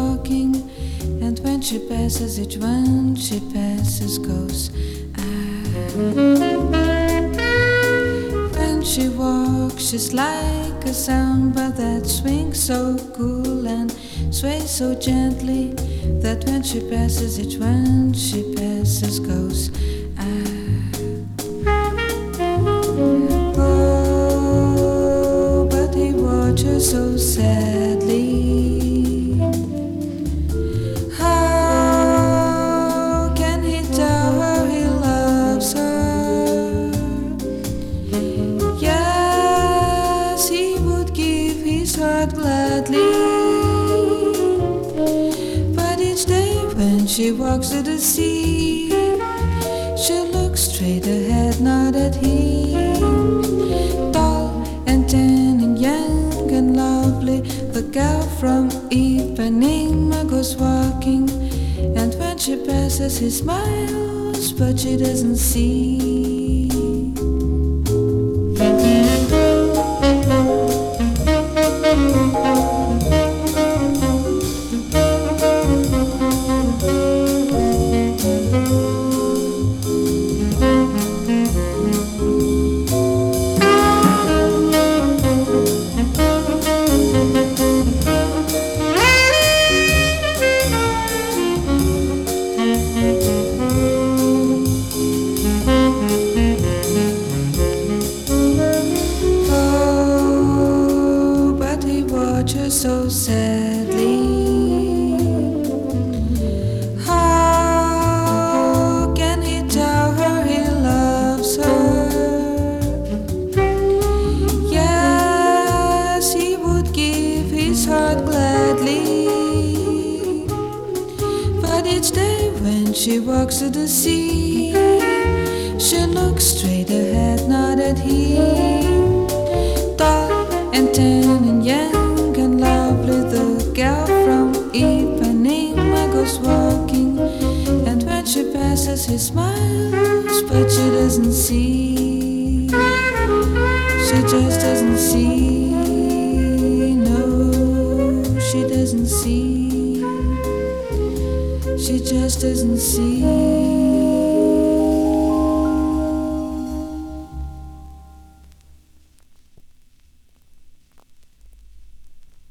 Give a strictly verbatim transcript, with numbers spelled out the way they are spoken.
walking, and when she passes, each one she passes goes. Ah. When she walks, she's like a samba that swings so cool and sways so gently that when she passes, each one she passes goes. Ah. Oh, but he watches so sadly. How can he tell her he loves her? Yes, he would give his heart gladly. But each day when she walks to the sea, she looks straight ahead, not at him. Tall and tan and young and lovely, the girl from Ipanema goes walking, and when she passes, he smiles, but she doesn't see. So sadly, how can he tell her he loves her? Yes, he would give his heart gladly, but each day when she walks to the sea, she looks straight ahead, not at him. Tall and tan and young, the girl from Ipanema goes walking, and when she passes, he smiles, but she doesn't see. She just doesn't see. No, she doesn't see. She just doesn't see.